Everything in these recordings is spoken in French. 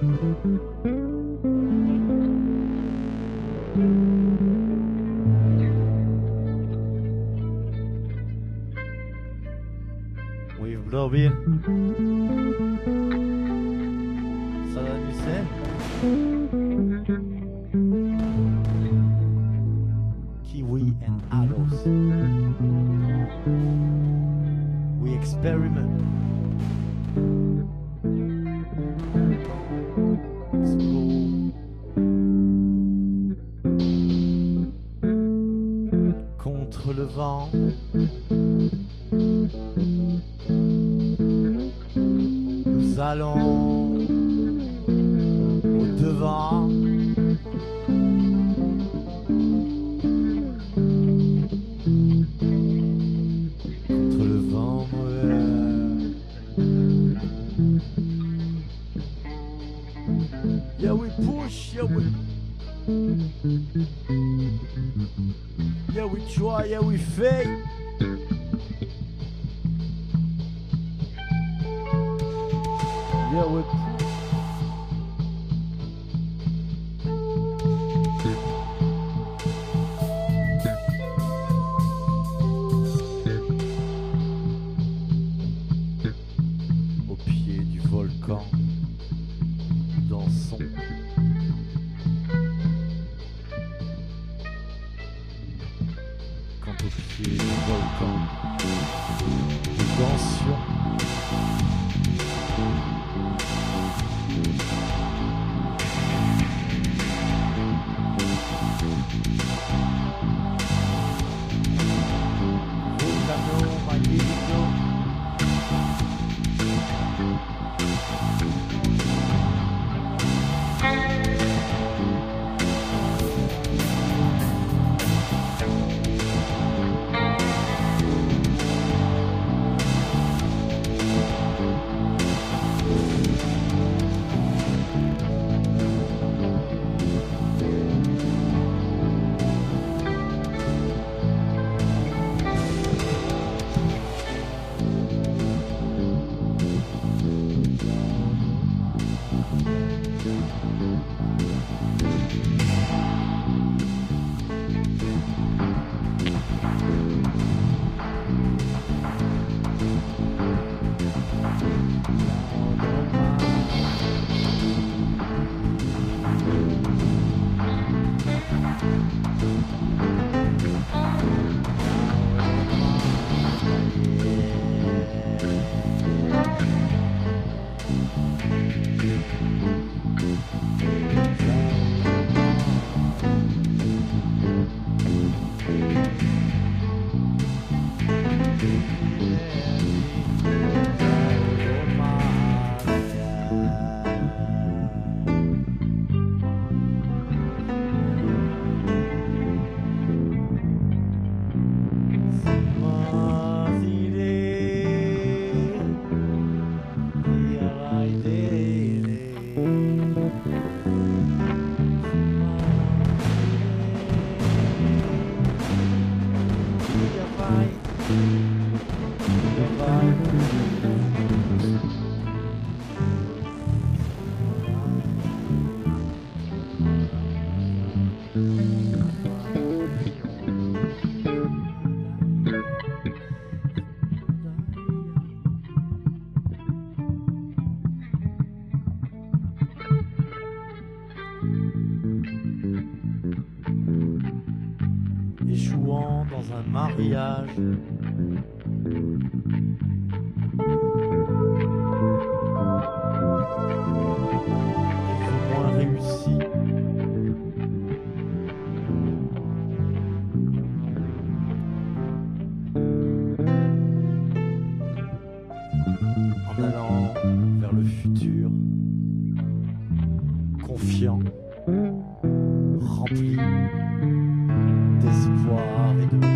We've blown Saddam Hussein. Kiwi and Ados. We experiment. Explore. Contre le vent. Nous allons au devant. Contre le vent mauvais. Yeah we push, yeah we try, yeah we fail. Yeah we au pied du volcan, dansons. Quand au pied du volcan, nous dansions. Volcano magnifico. Échouant dans un mariage. Plus ou moins réussi. En allant vers le futur, confiant, rempli d'espoir et de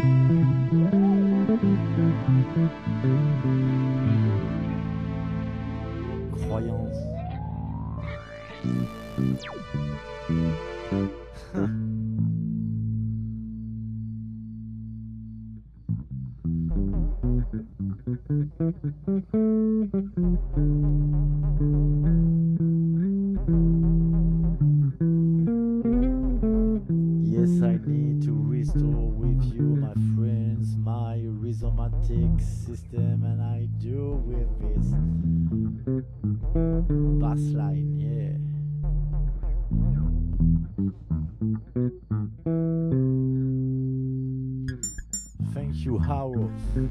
croyance. restore with you, my friends, my rhizomatic system, and I do with this bass line, yeah. Thank you, Howard.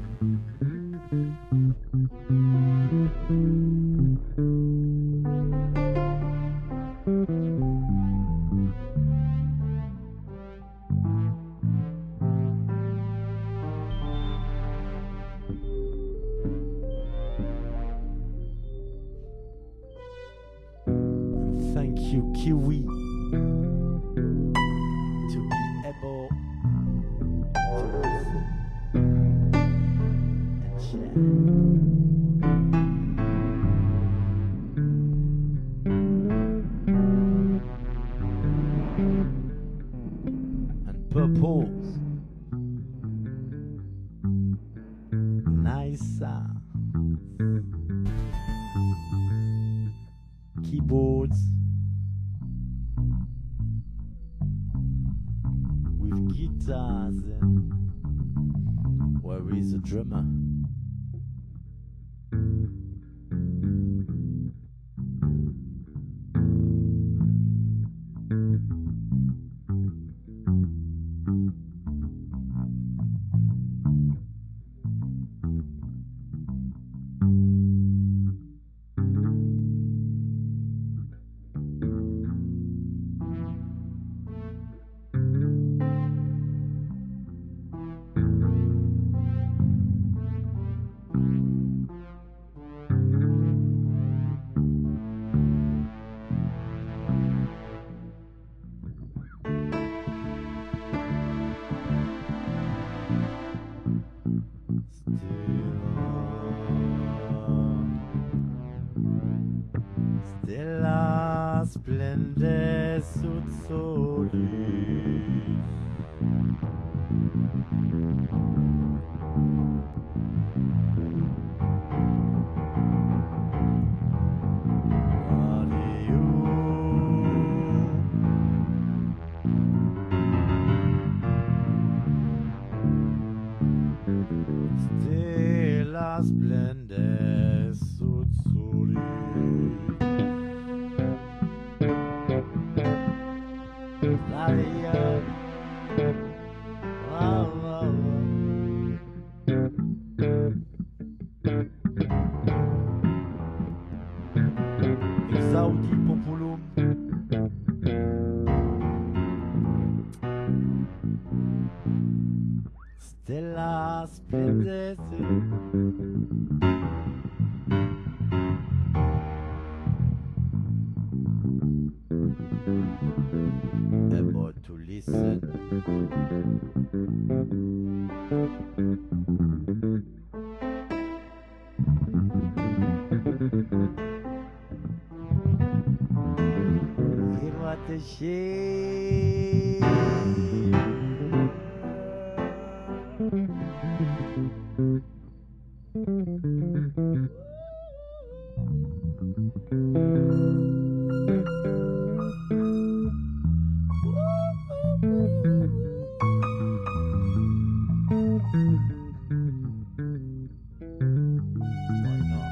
Thank you, Kiwi, to be able to listen and share. And purples, nice sound. Keyboards with guitars, and where is the drummer? Stella splendens ut solis. Stella splendens ut solis. Maria, wow, wow, wow. Exaudi populum. Stella splendens. About to listen. Hear what the shade. Why not?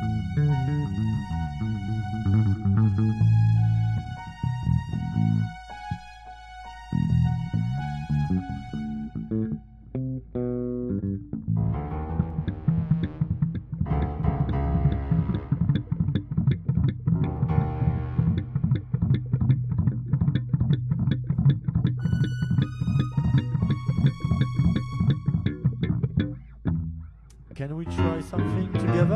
Can we try something together?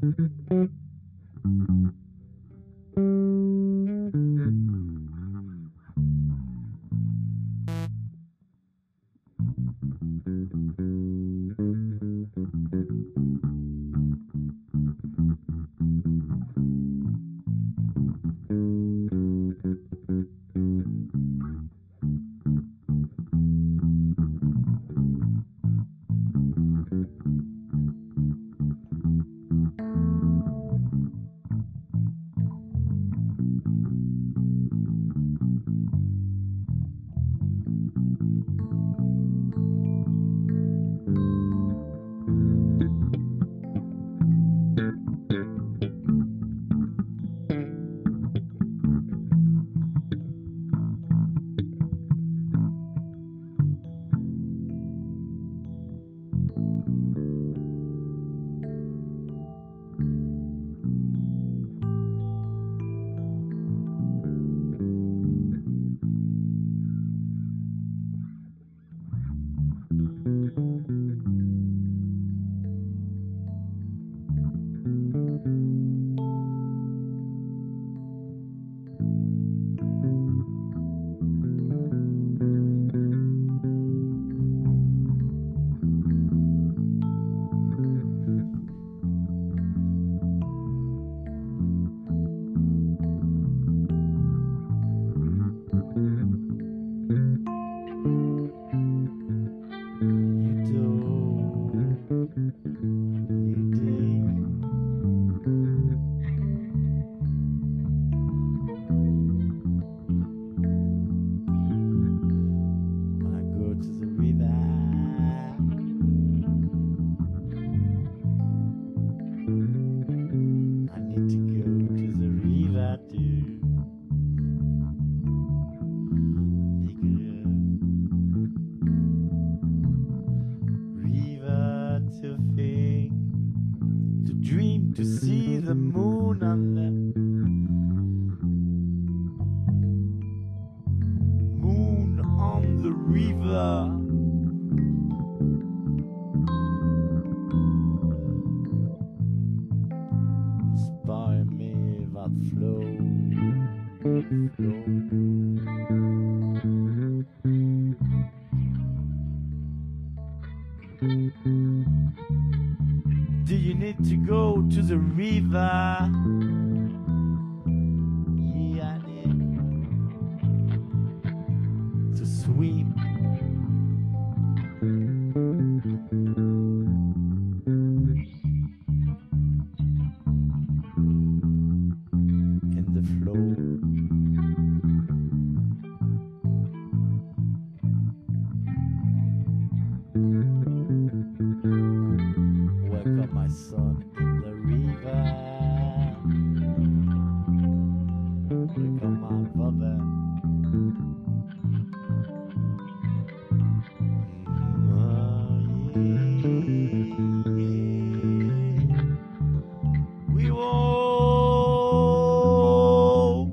To see the moon on the moon on the river. Inspire me that flow. Do you need to go to the river? Yeah, I need to swim. In the flow. Welcome, my son, in the river. Welcome, my brother. We walk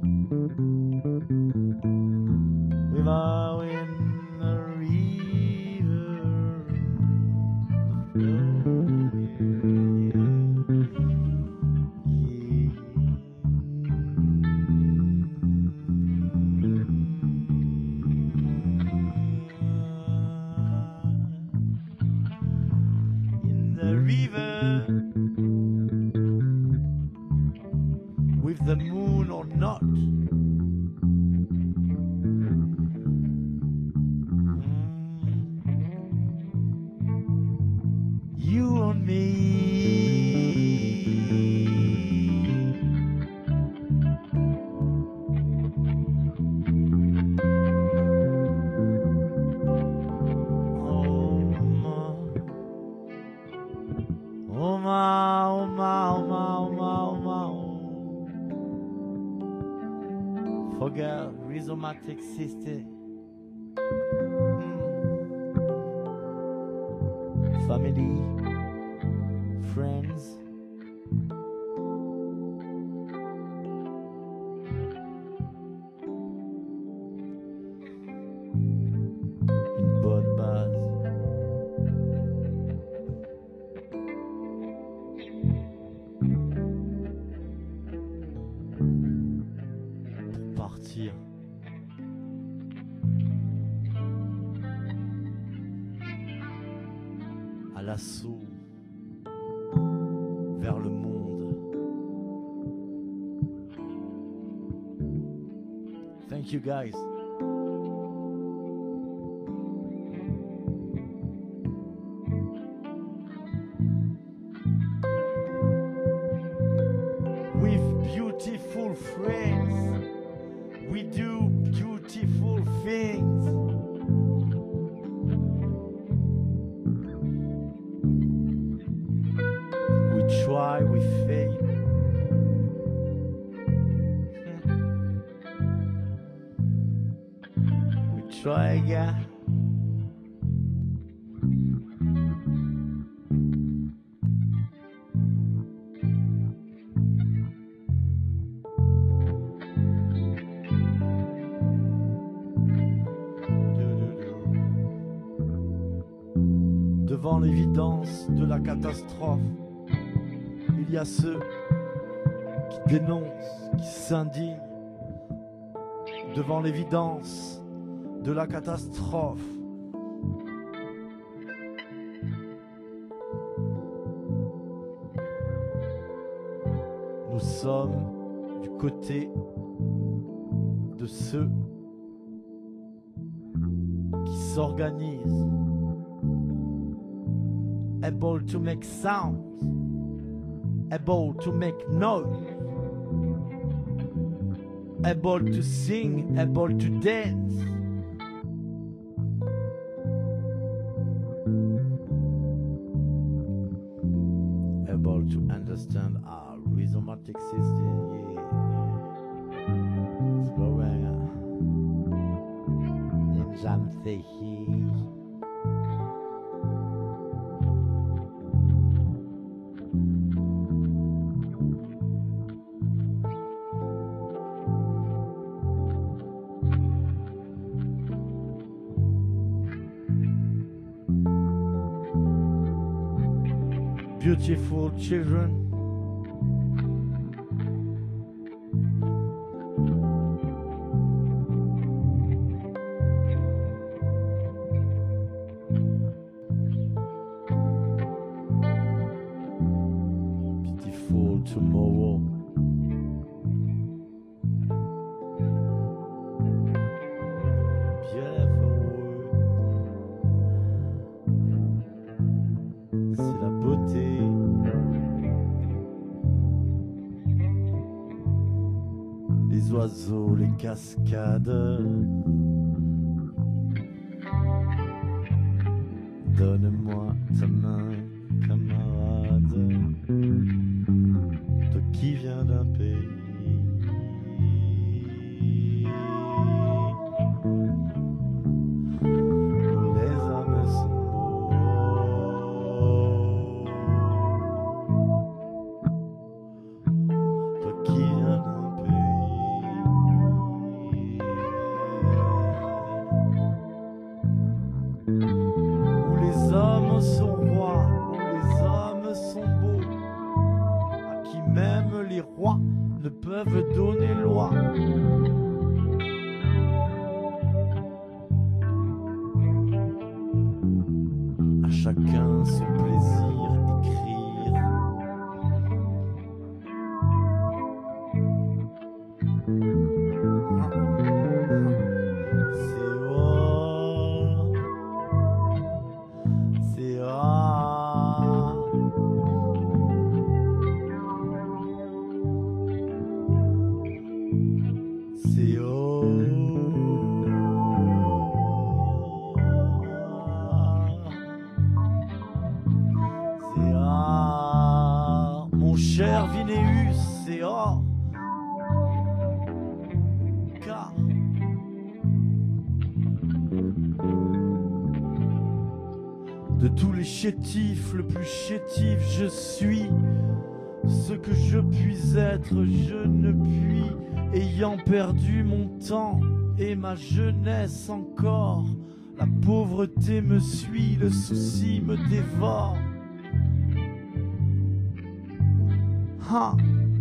without in the river. In the river, with the moon or not. You and me. Oh my, oh my, oh my, oh my, oh my, oh. Forget rhizomatic system. Family, friends. In both bars. l'assaut vers le monde. Thank you guys. With beautiful friends, we do beautiful things. We try, we fail. We try again. Devant l'évidence de la catastrophe, il y a ceux qui dénoncent, qui s'indignent. Devant l'évidence de la catastrophe, nous sommes du côté de ceux qui s'organisent, able to make sounds, able to make noise, able to sing, able to dance. Able to understand our rhythmatic system, yeah. It's going in something. Beautiful children, beautiful tomorrow. C'est la beauté. Les oiseaux, les cascades. Donne-moi ta main, camarade. Toi qui viens d'un pays. Sont rois, où les hommes sont beaux, à qui même les rois ne peuvent donner loi. À chacun son plaisir écrire. Mon cher Vinéus, c'est or. Car de tous les chétifs, le plus chétif je suis. Ce que je puis être, je ne puis, ayant perdu mon temps et ma jeunesse encore. La pauvreté me suit, le souci me dévore. Ah,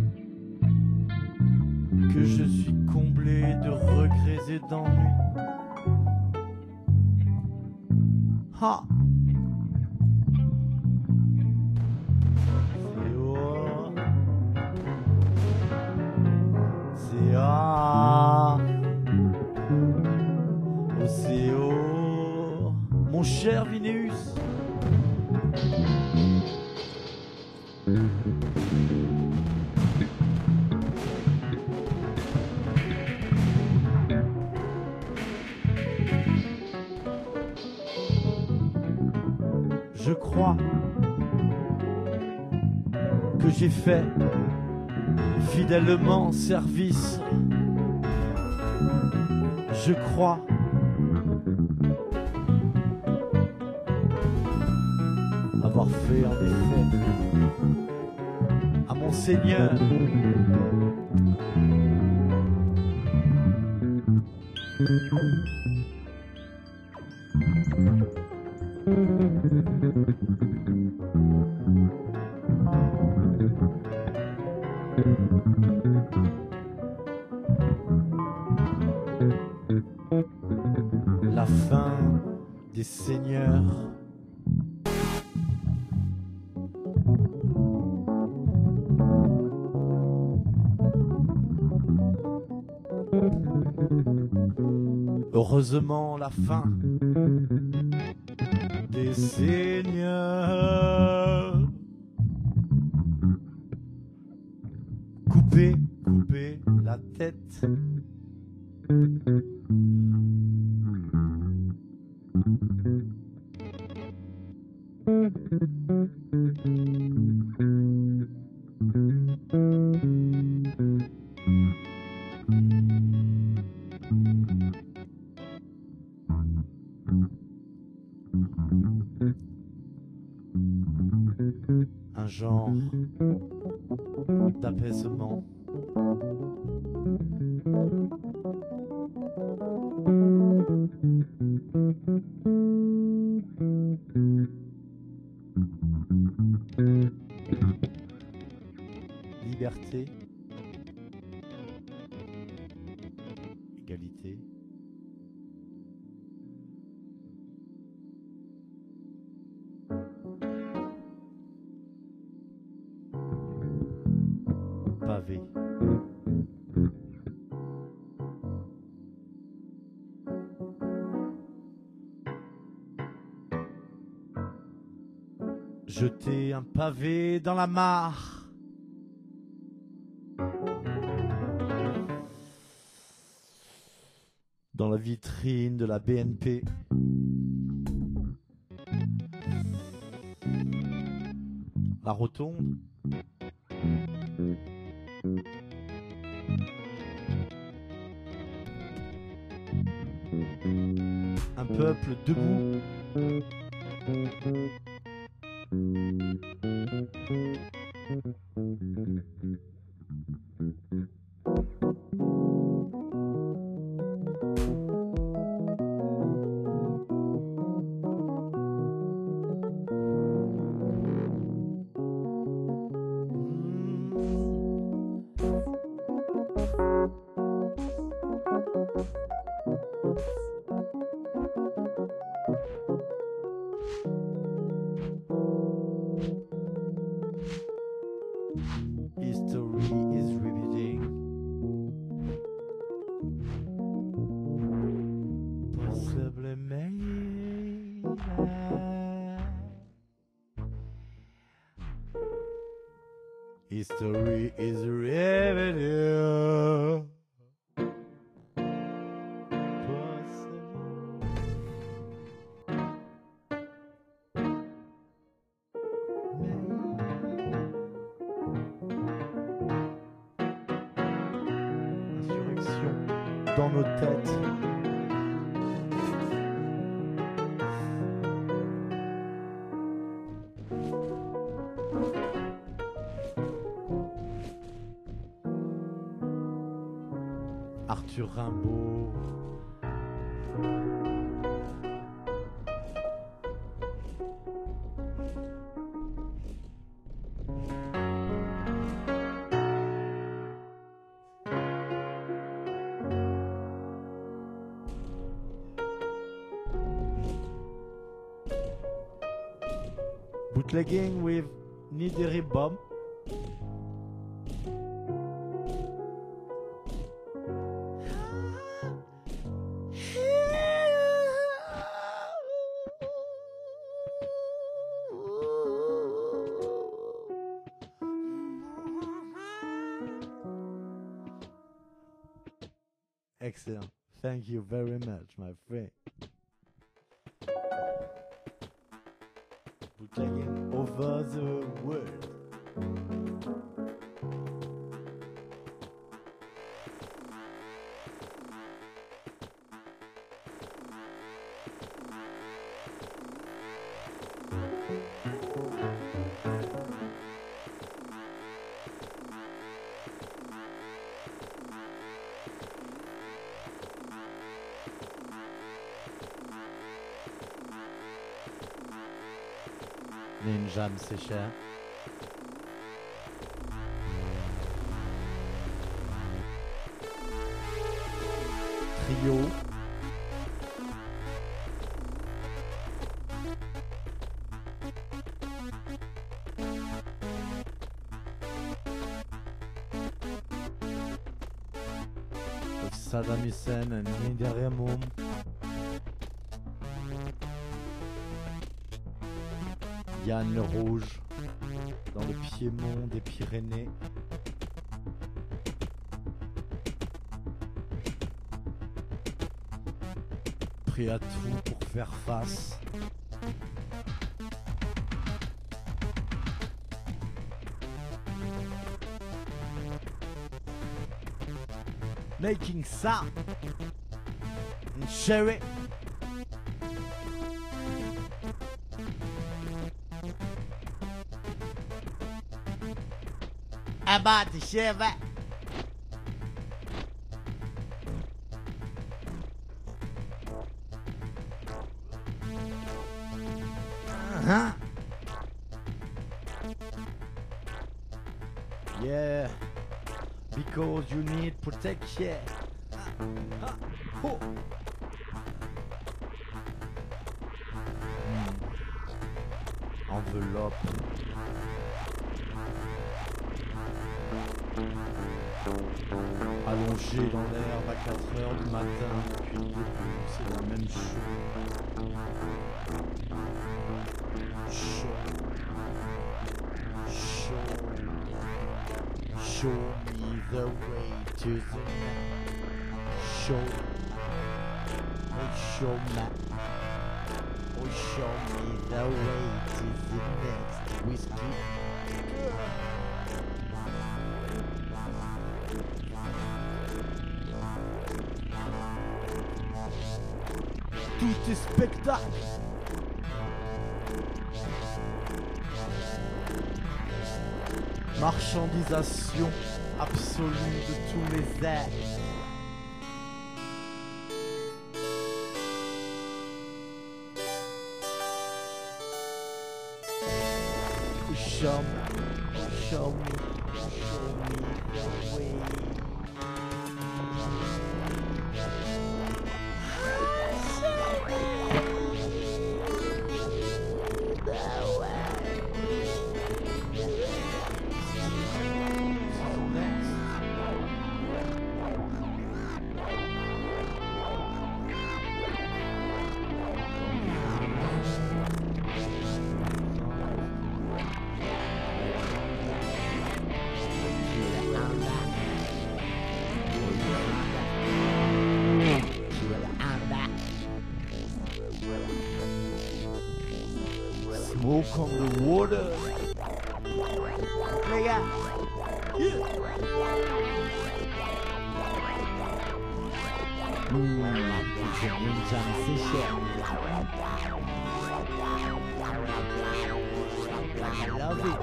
que je suis comblé de regrets et d'ennuis. Ah, cher Vinéus. Je crois que j'ai fait fidèlement service. Je crois avoir fait en effet à mon Seigneur la fin des seigneurs. Heureusement la fin des seigneurs. Couper la tête. Un genre d'apaisement. Liberté, égalité, pavé. Jeter un pavé dans la mare. Dans la vitrine de la BNP. La rotonde. Un peuple debout. History is repeating. Possibly maybe. History is repeating. Dans nos têtes. Arthur Rimbaud. Bootlegging with Nidiri Bomb. excellent. Thank you very much, my friend. Bootlegging over the world. Ninjam, c'est cher. Trio. Saddam Hussein, Niederemum. Yann le Rouge, dans le Piémont des Pyrénées. Prêt à tout pour faire face. Making sound and share it. About to share that. Yeah, because you need protection. Enveloppe. Allongé dans l'herbe à 4h du matin depuis le début, c'est la même chose. Show me the way to the next. Show me the way to the next whiskey. Tout est spectacle. Marchandisation absolue de tous les êtres. Show me the way. Smoke on the water. Les gars. C'est Ninjam, c'est cher. I love it.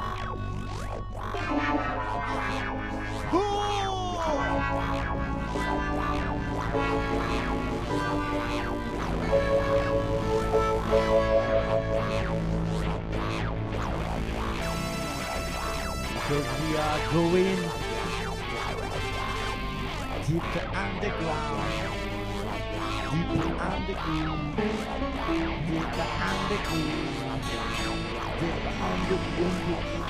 Because we are going deep underground, deep underground, deep underground, deep underground.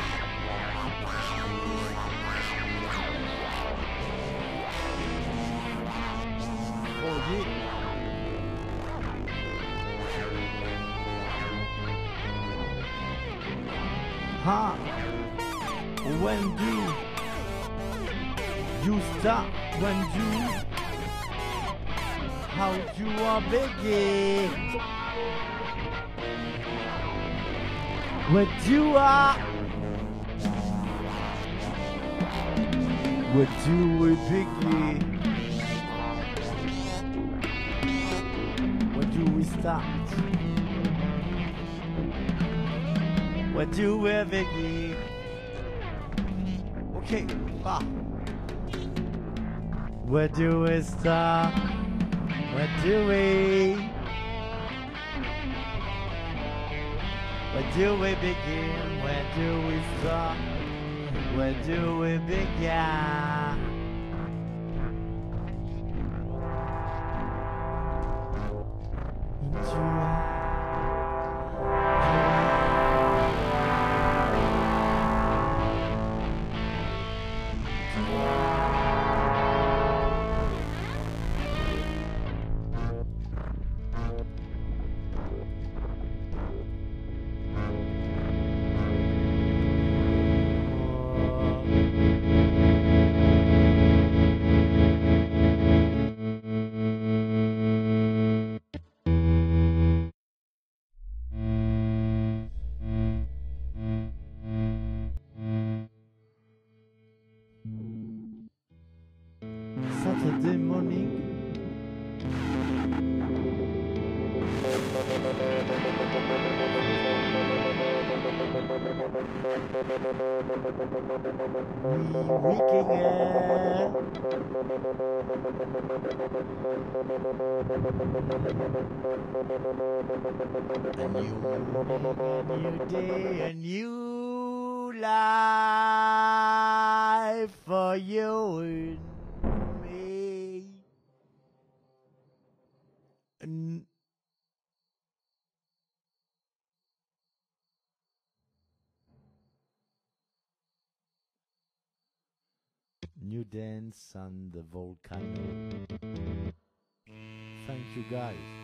Oh yeah. Huh? When do you start? When do How do I begin? Where do I? Where do we begin? Where do we start? Where do we begin? Okay, bah. Where do we start? Where do we? Where do we begin? Where do we start? Where do we begin? Into Saturday morning. A new day, a new life for you and me. New dance on the volcano. Thank you guys.